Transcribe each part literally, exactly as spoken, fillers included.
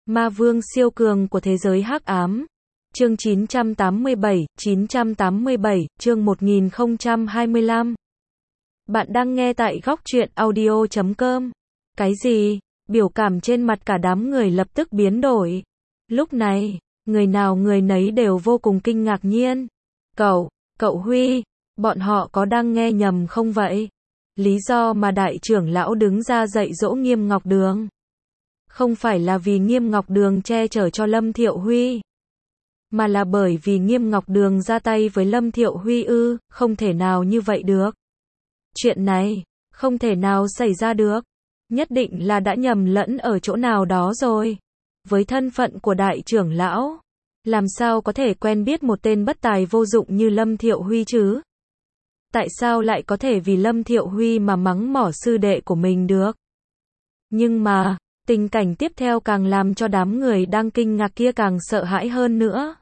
Ma vương siêu cường của thế giới hắc ám. Chương chín trăm tám mươi bảy, chín trăm tám mươi bảy, chương một nghìn không trăm hai mươi lăm. Bạn đang nghe tại góc truyện audio chấm com. Cái gì? Biểu cảm trên mặt cả đám người lập tức biến đổi. Lúc này, người nào người nấy đều vô cùng kinh ngạc nhiên. Cậu, cậu Huy, bọn họ có đang nghe nhầm không vậy? Lý do mà đại trưởng lão đứng ra dạy dỗ Nghiêm Ngọc Đường không phải là vì Nghiêm Ngọc Đường che chở cho Lâm Thiệu Huy, mà là bởi vì Nghiêm Ngọc Đường ra tay với Lâm Thiệu Huy ư? Không thể nào như vậy được. Chuyện này, không thể nào xảy ra được. Nhất định là đã nhầm lẫn ở chỗ nào đó rồi. Với thân phận của đại trưởng lão, làm sao có thể quen biết một tên bất tài vô dụng như Lâm Thiệu Huy chứ? Tại sao lại có thể vì Lâm Thiệu Huy mà mắng mỏ sư đệ của mình được? Nhưng mà, tình cảnh tiếp theo càng làm cho đám người đang kinh ngạc kia càng sợ hãi hơn nữa.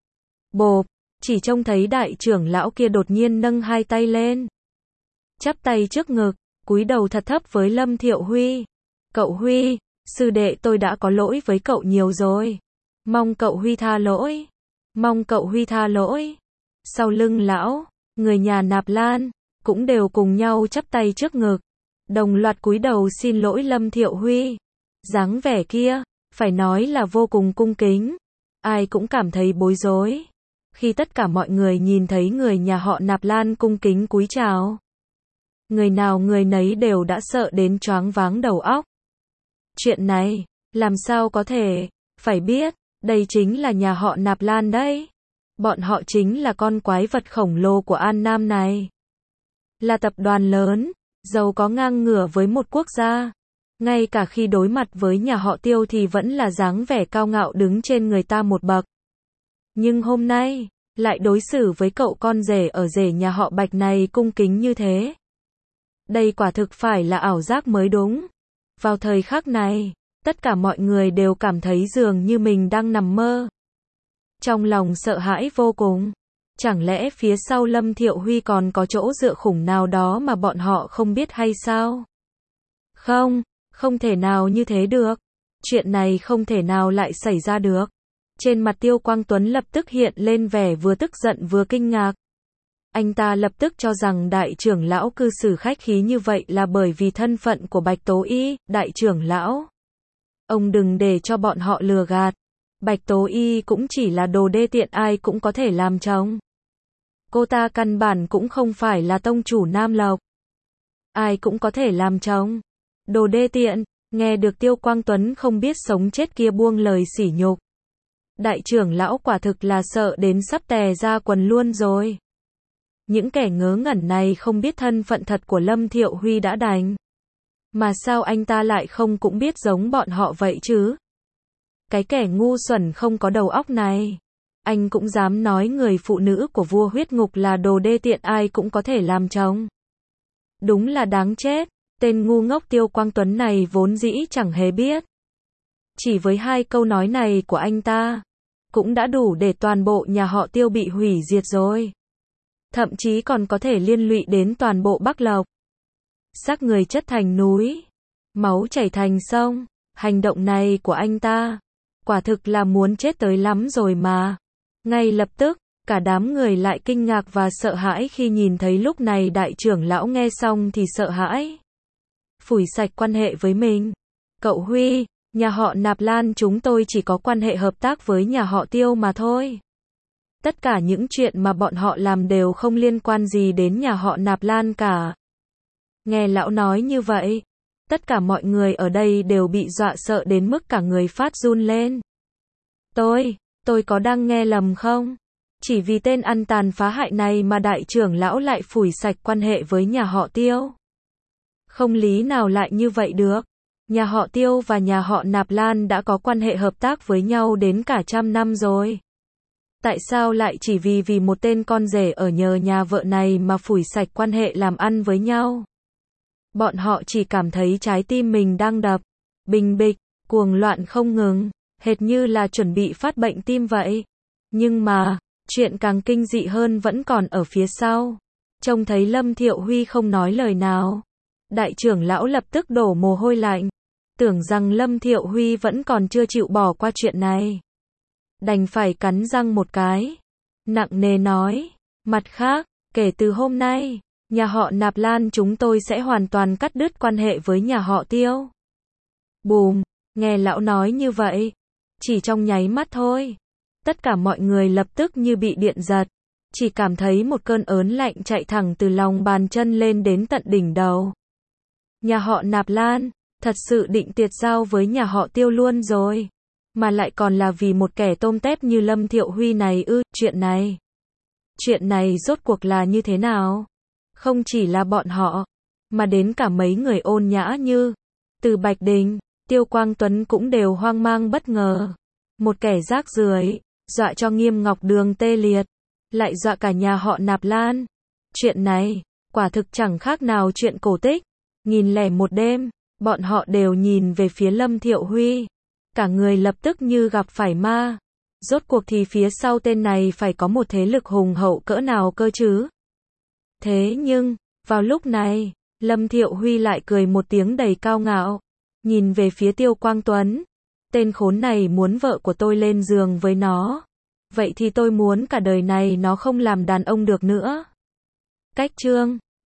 Bộp, chỉ trông thấy đại trưởng lão kia đột nhiên nâng hai tay lên, chắp tay trước ngực, cúi đầu thật thấp với Lâm Thiệu Huy. Cậu Huy, sư đệ tôi đã có lỗi với cậu nhiều rồi. Mong cậu Huy tha lỗi. Mong cậu Huy tha lỗi. Sau lưng lão, người nhà Nạp Lan cũng đều cùng nhau chắp tay trước ngực, đồng loạt cúi đầu xin lỗi Lâm Thiệu Huy. Dáng vẻ kia, phải nói là vô cùng cung kính. Ai cũng cảm thấy bối rối khi tất cả mọi người nhìn thấy người nhà họ Nạp Lan cung kính cúi chào. Người nào người nấy đều đã sợ đến choáng váng đầu óc. Chuyện này, làm sao có thể? Phải biết, đây chính là nhà họ Nạp Lan đấy. Bọn họ chính là con quái vật khổng lồ của An Nam này. Là tập đoàn lớn, giàu có ngang ngửa với một quốc gia. Ngay cả khi đối mặt với nhà họ Tiêu thì vẫn là dáng vẻ cao ngạo đứng trên người ta một bậc. Nhưng hôm nay, lại đối xử với cậu con rể ở rể nhà họ Bạch này cung kính như thế. Đây quả thực phải là ảo giác mới đúng. Vào thời khắc này, tất cả mọi người đều cảm thấy dường như mình đang nằm mơ. Trong lòng sợ hãi vô cùng. Chẳng lẽ phía sau Lâm Thiệu Huy còn có chỗ dựa khủng nào đó mà bọn họ không biết hay sao? Không, không thể nào như thế được. Chuyện này không thể nào lại xảy ra được. Trên mặt Tiêu Quang Tuấn lập tức hiện lên vẻ vừa tức giận vừa kinh ngạc. Anh ta lập tức cho rằng đại trưởng lão cư xử khách khí như vậy là bởi vì thân phận của Bạch Tố Y. Đại trưởng lão, ông đừng để cho bọn họ lừa gạt. Bạch Tố Y cũng chỉ là đồ đê tiện ai cũng có thể làm chồng. Cô ta căn bản cũng không phải là tông chủ Nam Lộc. Ai cũng có thể làm chồng. Đồ đê tiện. Nghe được Tiêu Quang Tuấn không biết sống chết kia buông lời sỉ nhục, đại trưởng lão quả thực là sợ đến sắp tè ra quần luôn rồi. Những kẻ ngớ ngẩn này không biết thân phận thật của Lâm Thiệu Huy đã đành. Mà sao anh ta lại không cũng biết giống bọn họ vậy chứ? Cái kẻ ngu xuẩn không có đầu óc này. Anh cũng dám nói người phụ nữ của vua huyết ngục là đồ đê tiện ai cũng có thể làm chồng. Đúng là đáng chết. Tên ngu ngốc Tiêu Quang Tuấn này vốn dĩ chẳng hề biết. Chỉ với hai câu nói này của anh ta, cũng đã đủ để toàn bộ nhà họ Tiêu bị hủy diệt rồi. Thậm chí còn có thể liên lụy đến toàn bộ Bắc Lộc. Xác người chất thành núi, máu chảy thành sông. Hành động này của anh ta, quả thực là muốn chết tới lắm rồi mà. Ngay lập tức, cả đám người lại kinh ngạc và sợ hãi khi nhìn thấy lúc này đại trưởng lão nghe xong thì sợ hãi. Phủi sạch quan hệ với mình. Cậu Huy, nhà họ Nạp Lan chúng tôi chỉ có quan hệ hợp tác với nhà họ Tiêu mà thôi. Tất cả những chuyện mà bọn họ làm đều không liên quan gì đến nhà họ Nạp Lan cả. Nghe lão nói như vậy, tất cả mọi người ở đây đều bị dọa sợ đến mức cả người phát run lên. Tôi, tôi có đang nghe lầm không? Chỉ vì tên ăn tàn phá hại này mà đại trưởng lão lại phủi sạch quan hệ với nhà họ Tiêu. Không lý nào lại như vậy được. Nhà họ Tiêu và nhà họ Nạp Lan đã có quan hệ hợp tác với nhau đến cả trăm năm rồi. Tại sao lại chỉ vì vì một tên con rể ở nhờ nhà vợ này mà phủi sạch quan hệ làm ăn với nhau? Bọn họ chỉ cảm thấy trái tim mình đang đập bình bịch, cuồng loạn không ngừng, hệt như là chuẩn bị phát bệnh tim vậy. Nhưng mà, chuyện càng kinh dị hơn vẫn còn ở phía sau. Trông thấy Lâm Thiệu Huy không nói lời nào, đại trưởng lão lập tức đổ mồ hôi lạnh. tưởng rằng Lâm Thiệu Huy vẫn còn chưa chịu bỏ qua chuyện này. Đành phải cắn răng một cái, nặng nề nói, mặt khác, kể từ hôm nay, nhà họ Nạp Lan chúng tôi sẽ hoàn toàn cắt đứt quan hệ với nhà họ Tiêu. Bùm, nghe lão nói như vậy, chỉ trong nháy mắt thôi, tất cả mọi người lập tức như bị điện giật, chỉ cảm thấy một cơn ớn lạnh chạy thẳng từ lòng bàn chân lên đến tận đỉnh đầu. Nhà họ Nạp Lan, thật sự định tiệt giao với nhà họ Tiêu luôn rồi, mà lại còn là vì một kẻ tôm tép như Lâm Thiệu Huy này ư, chuyện này. Chuyện này rốt cuộc là như thế nào? Không chỉ là bọn họ, mà đến cả mấy người ôn nhã như Từ Bạch Đình, Tiêu Quang Tuấn cũng đều hoang mang bất ngờ. Một kẻ rác rưởi, dọa cho Nghiêm Ngọc Đường tê liệt, lại dọa cả nhà họ Nạp Lan. Chuyện này, quả thực chẳng khác nào chuyện cổ tích. Nghìn lẻ một đêm, bọn họ đều nhìn về phía Lâm Thiệu Huy. Cả người lập tức như gặp phải ma. Rốt cuộc thì phía sau tên này phải có một thế lực hùng hậu cỡ nào cơ chứ? Thế nhưng, vào lúc này, Lâm Thiệu Huy lại cười một tiếng đầy cao ngạo, nhìn về phía Tiêu Quang Tuấn. Tên khốn này muốn vợ của tôi lên giường với nó. Vậy thì tôi muốn cả đời này nó không làm đàn ông được nữa. Cách chương